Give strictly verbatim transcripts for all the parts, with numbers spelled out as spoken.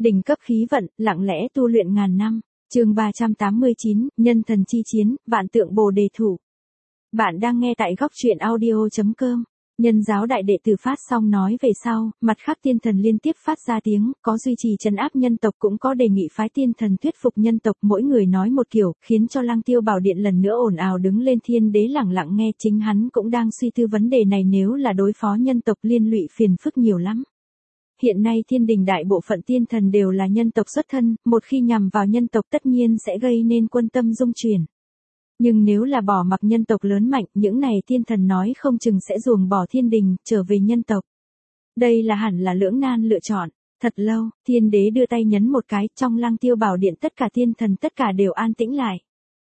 Đỉnh cấp khí vận, lặng lẽ tu luyện ngàn năm. Chương ba trăm tám mươi chín, nhân thần chi chiến, vạn tượng Bồ Đề thủ. Bạn đang nghe tại góc truyện audio chấm com. Nhân giáo đại đệ tử phát xong nói về sau, mặt khác tiên thần liên tiếp phát ra tiếng, có duy trì trấn áp nhân tộc cũng có đề nghị phái tiên thần thuyết phục nhân tộc, mỗi người nói một kiểu, khiến cho Lăng Tiêu Bảo Điện lần nữa ồn ào đứng lên. Thiên đế lẳng lặng nghe, chính hắn cũng đang suy tư vấn đề này, nếu là đối phó nhân tộc liên lụy phiền phức nhiều lắm. Hiện nay thiên đình đại bộ phận tiên thần đều là nhân tộc xuất thân, một khi nhằm vào nhân tộc tất nhiên sẽ gây nên quân tâm dung chuyển. Nhưng nếu là bỏ mặc nhân tộc lớn mạnh, những này tiên thần nói không chừng sẽ ruồng bỏ thiên đình, trở về nhân tộc. Đây là hẳn là lưỡng nan lựa chọn. Thật lâu, thiên đế đưa tay nhấn một cái, trong Lăng Tiêu Bảo Điện tất cả tiên thần tất cả đều an tĩnh lại.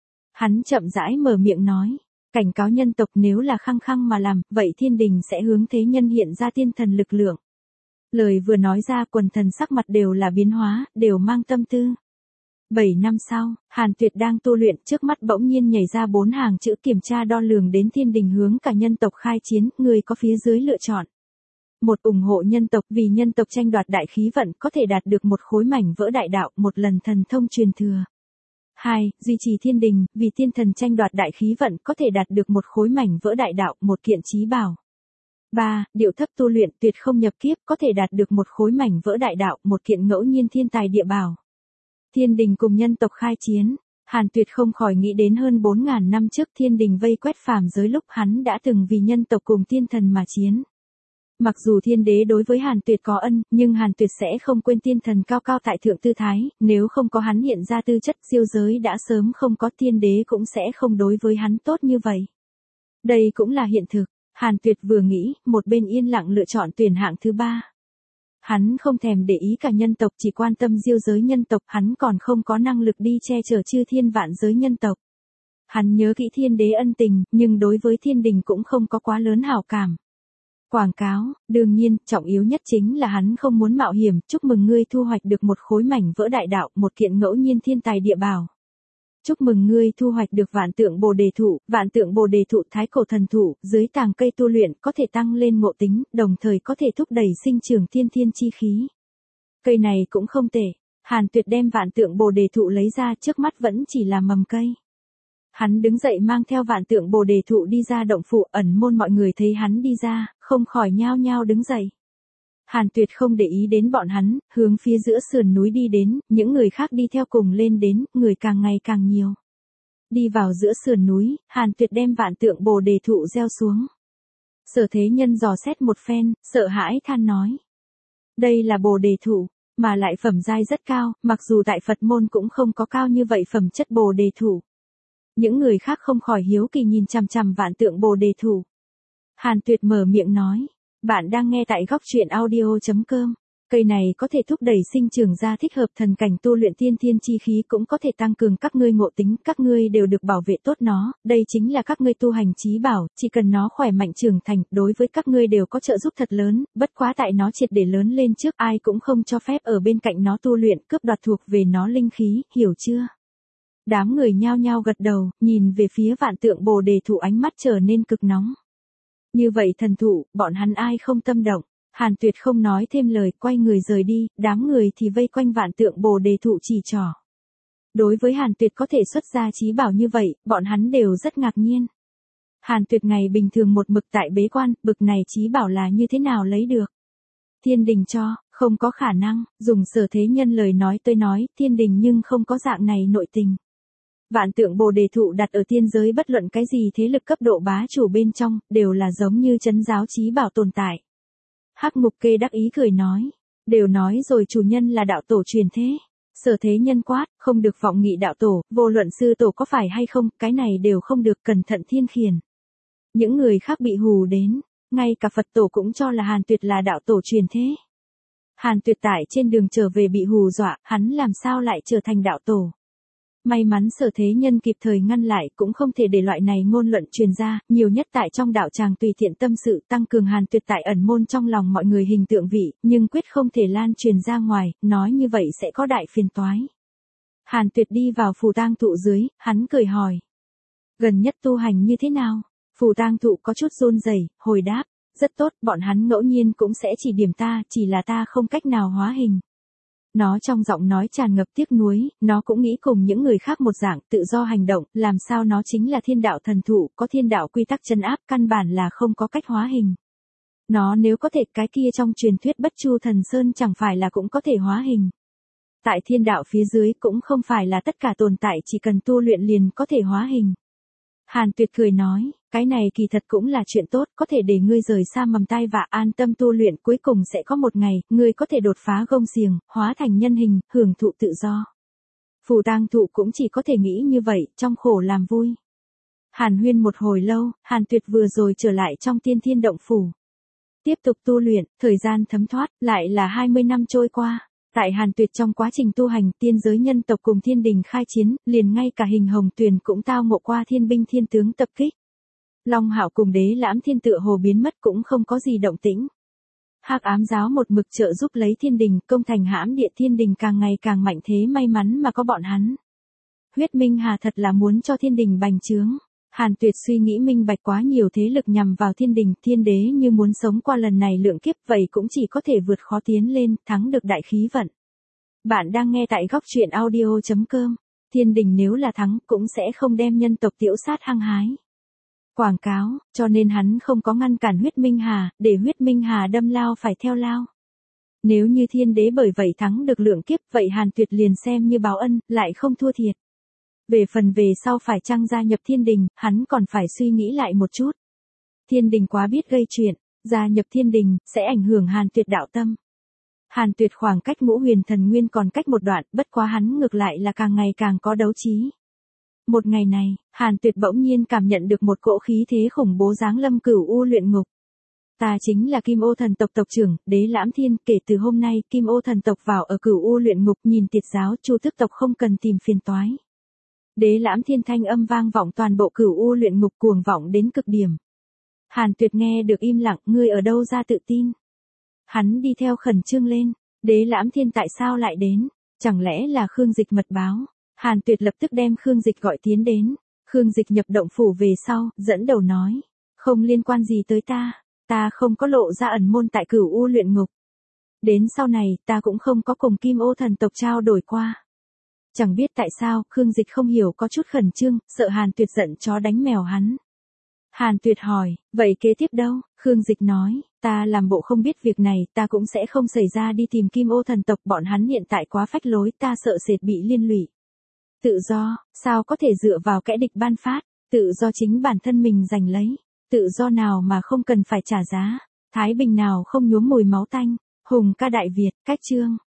Hắn chậm rãi mở miệng nói, cảnh cáo nhân tộc nếu là khăng khăng mà làm, vậy thiên đình sẽ hướng thế nhân hiện ra tiên thần lực lượng. Lời vừa nói ra, quần thần sắc mặt đều là biến hóa, đều mang tâm tư. Bảy năm sau, Hàn Tuyệt đang tu luyện, trước mắt bỗng nhiên nhảy ra bốn hàng chữ kiểm tra đo lường đến thiên đình hướng cả nhân tộc khai chiến, người có phía dưới lựa chọn. Một, ủng hộ nhân tộc vì nhân tộc tranh đoạt đại khí vận, có thể đạt được một khối mảnh vỡ đại đạo, một lần thần thông truyền thừa. Hai, duy trì thiên đình, vì tiên thần tranh đoạt đại khí vận, có thể đạt được một khối mảnh vỡ đại đạo, một kiện chí bảo. Ba, điệu thấp tu luyện, tuyệt không nhập kiếp, có thể đạt được một khối mảnh vỡ đại đạo, một kiện ngẫu nhiên thiên tài địa bảo. Thiên đình cùng nhân tộc khai chiến, Hàn Tuyệt không khỏi nghĩ đến hơn bốn ngàn năm trước thiên đình vây quét phàm giới lúc hắn đã từng vì nhân tộc cùng tiên thần mà chiến. Mặc dù thiên đế đối với Hàn Tuyệt có ân, nhưng Hàn Tuyệt sẽ không quên tiên thần cao cao tại thượng tư thái, nếu không có hắn hiện ra tư chất siêu giới đã sớm không có, thiên đế cũng sẽ không đối với hắn tốt như vậy. Đây cũng là hiện thực. Hàn Tuyệt vừa nghĩ, một bên yên lặng lựa chọn tuyển hạng thứ ba. Hắn không thèm để ý cả nhân tộc, chỉ quan tâm diêu giới nhân tộc, hắn còn không có năng lực đi che chở chư thiên vạn giới nhân tộc. Hắn nhớ kỹ thiên đế ân tình, nhưng đối với thiên đình cũng không có quá lớn hảo cảm. Quảng cáo, đương nhiên, trọng yếu nhất chính là hắn không muốn mạo hiểm, chúc mừng ngươi thu hoạch được một khối mảnh vỡ đại đạo, một kiện ngẫu nhiên thiên tài địa bảo. Chúc mừng ngươi thu hoạch được vạn tượng Bồ Đề thụ, vạn tượng Bồ Đề thụ thái cổ thần thụ, dưới tàng cây tu luyện, có thể tăng lên ngộ tính, đồng thời có thể thúc đẩy sinh trưởng tiên thiên chi khí. Cây này cũng không tệ. Hàn Tuyệt đem vạn tượng Bồ Đề thụ lấy ra, trước mắt vẫn chỉ là mầm cây. Hắn đứng dậy mang theo vạn tượng Bồ Đề thụ đi ra động phủ, ẩn môn mọi người thấy hắn đi ra, không khỏi nhao nhao đứng dậy. Hàn Tuyệt không để ý đến bọn hắn, hướng phía giữa sườn núi đi đến, những người khác đi theo cùng lên đến, người càng ngày càng nhiều. Đi vào giữa sườn núi, Hàn Tuyệt đem vạn tượng Bồ Đề thụ gieo xuống. Sở Thế Nhân dò xét một phen, sợ hãi than nói. Đây là Bồ Đề thụ, mà lại phẩm giai rất cao, mặc dù tại Phật môn cũng không có cao như vậy phẩm chất Bồ Đề thụ. Những người khác không khỏi hiếu kỳ nhìn chằm chằm vạn tượng Bồ Đề thụ. Hàn Tuyệt mở miệng nói. Bạn đang nghe tại góc truyện audio chấm com. Cây này có thể thúc đẩy sinh trưởng ra thích hợp thần cảnh tu luyện tiên thiên chi khí, cũng có thể tăng cường các ngươi ngộ tính, các ngươi đều được bảo vệ tốt nó, đây chính là các ngươi tu hành chí bảo, chỉ cần nó khỏe mạnh trưởng thành, đối với các ngươi đều có trợ giúp thật lớn, bất quá tại nó triệt để lớn lên trước, ai cũng không cho phép ở bên cạnh nó tu luyện, cướp đoạt thuộc về nó linh khí, hiểu chưa? Đám người nhao nhao gật đầu, nhìn về phía vạn tượng Bồ Đề thụ, ánh mắt trở nên cực nóng. Như vậy thần thụ, bọn hắn ai không tâm động. Hàn Tuyệt không nói thêm lời, quay người rời đi, đám người thì vây quanh vạn tượng Bồ Đề thụ chỉ trỏ. Đối với Hàn Tuyệt có thể xuất ra chí bảo như vậy, bọn hắn đều rất ngạc nhiên. Hàn Tuyệt ngày bình thường một mực tại bế quan, bực này chí bảo là như thế nào lấy được? Thiên đình cho, không có khả năng, dùng Sở Thế Nhân lời nói tôi nói, thiên đình nhưng không có dạng này nội tình. Vạn tượng Bồ Đề thụ đặt ở tiên giới, bất luận cái gì thế lực cấp độ bá chủ bên trong, đều là giống như trấn giáo chí bảo tồn tại. Hắc Mục Kê đắc ý cười nói, đều nói rồi chủ nhân là đạo tổ truyền thế. Sở Thế Nhân quát, không được vọng nghị đạo tổ, vô luận sư tổ có phải hay không, cái này đều không được, cẩn thận thiên khiển. Những người khác bị hù đến, ngay cả Phật tổ cũng cho là Hàn Tuyệt là đạo tổ truyền thế. Hàn Tuyệt tại trên đường trở về bị hù dọa, hắn làm sao lại trở thành đạo tổ? May mắn Sở Thế Nhân kịp thời ngăn lại, cũng không thể để loại này ngôn luận truyền ra, nhiều nhất tại trong đạo tràng tùy tiện tâm sự, tăng cường Hàn Tuyệt tại ẩn môn trong lòng mọi người hình tượng vị, nhưng quyết không thể lan truyền ra ngoài, nói như vậy sẽ có đại phiền toái. Hàn Tuyệt đi vào phù tang thụ dưới, hắn cười hỏi. Gần nhất tu hành như thế nào? Phù tang thụ có chút run rẩy, hồi đáp, rất tốt, bọn hắn ngẫu nhiên cũng sẽ chỉ điểm ta, chỉ là ta không cách nào hóa hình. Nó trong giọng nói tràn ngập tiếc nuối, nó cũng nghĩ cùng những người khác một dạng tự do hành động, làm sao nó chính là thiên đạo thần thụ, có thiên đạo quy tắc trấn áp, căn bản là không có cách hóa hình. Nó nếu có thể, cái kia trong truyền thuyết Bất Chu Thần Sơn chẳng phải là cũng có thể hóa hình. Tại thiên đạo phía dưới cũng không phải là tất cả tồn tại chỉ cần tu luyện liền có thể hóa hình. Hàn Tuyệt cười nói, cái này kỳ thật cũng là chuyện tốt, có thể để ngươi rời xa mầm tai vạ, an tâm tu luyện, cuối cùng sẽ có một ngày, ngươi có thể đột phá gông xiềng, hóa thành nhân hình, hưởng thụ tự do. Phù Tang Thụ cũng chỉ có thể nghĩ như vậy, trong khổ làm vui. Hàn huyên một hồi lâu, Hàn Tuyệt vừa rồi trở lại trong Tiên Thiên Động Phủ. Tiếp tục tu luyện, thời gian thấm thoát, lại là hai mươi năm trôi qua. Tại Hàn Tuyệt trong quá trình tu hành, tiên giới nhân tộc cùng thiên đình khai chiến, liền ngay cả Hình Hồng Tuyền cũng tao ngộ qua thiên binh thiên tướng tập kích. Long Hạo cùng Đế Lãm Thiên tựa hồ biến mất cũng không có gì động tĩnh. Hắc Ám giáo một mực trợ giúp lấy thiên đình, công thành hãm địa, thiên đình càng ngày càng mạnh, thế may mắn mà có bọn hắn. Huyết Minh Hà thật là muốn cho thiên đình bành trướng. Hàn Tuyệt suy nghĩ minh bạch, quá nhiều thế lực nhằm vào thiên đình, thiên đế như muốn sống qua lần này lượng kiếp, vậy cũng chỉ có thể vượt khó tiến lên, thắng được đại khí vận. Bạn đang nghe tại góc truyện audio chấm com. Thiên đình nếu là thắng cũng sẽ không đem nhân tộc tiểu sát hăng hái. Quảng cáo, cho nên hắn không có ngăn cản Huyết Minh Hà, để Huyết Minh Hà đâm lao phải theo lao. Nếu như thiên đế bởi vậy thắng được lượng kiếp, vậy Hàn Tuyệt liền xem như báo ân, lại không thua thiệt. Về phần về sau phải chăng gia nhập thiên đình, hắn còn phải suy nghĩ lại một chút. Thiên đình quá biết gây chuyện, gia nhập thiên đình, sẽ ảnh hưởng Hàn Tuyệt đạo tâm. Hàn Tuyệt khoảng cách Ngũ Huyền Thần Nguyên còn cách một đoạn, bất quá hắn ngược lại là càng ngày càng có đấu trí. Một ngày này, Hàn Tuyệt bỗng nhiên cảm nhận được một cỗ khí thế khủng bố giáng lâm Cửu U luyện ngục. Ta chính là Kim Ô thần tộc tộc trưởng, Đế Lãm Thiên, kể từ hôm nay, Kim Ô thần tộc vào ở Cửu U luyện ngục, nhìn Tiệt giáo, Chu Tước tộc không cần tìm phiền toái. Đế Lãm Thiên thanh âm vang vọng toàn bộ Cửu U luyện ngục, cuồng vọng đến cực điểm. Hàn Tuyệt nghe được im lặng, ngươi ở đâu ra tự tin? Hắn đi theo khẩn trương lên, Đế Lãm Thiên tại sao lại đến? Chẳng lẽ là Khương Dịch mật báo? Hàn Tuyệt lập tức đem Khương Dịch gọi tiến đến. Khương Dịch nhập động phủ về sau, dẫn đầu nói, không liên quan gì tới ta, ta không có lộ ra ẩn môn tại Cửu U luyện ngục. Đến sau này, ta cũng không có cùng Kim Ô thần tộc trao đổi qua. Chẳng biết tại sao, Khương Dịch không hiểu có chút khẩn trương, sợ Hàn Tuyệt giận chó đánh mèo hắn. Hàn Tuyệt hỏi, vậy kế tiếp đâu? Khương Dịch nói, ta làm bộ không biết việc này, ta cũng sẽ không xảy ra đi tìm Kim Ô thần tộc, bọn hắn hiện tại quá phách lối, ta sợ sệt bị liên lụy. Tự do, sao có thể dựa vào kẻ địch ban phát, tự do chính bản thân mình giành lấy, tự do nào mà không cần phải trả giá, thái bình nào không nhuốm mùi máu tanh, hùng ca Đại Việt, cách chương.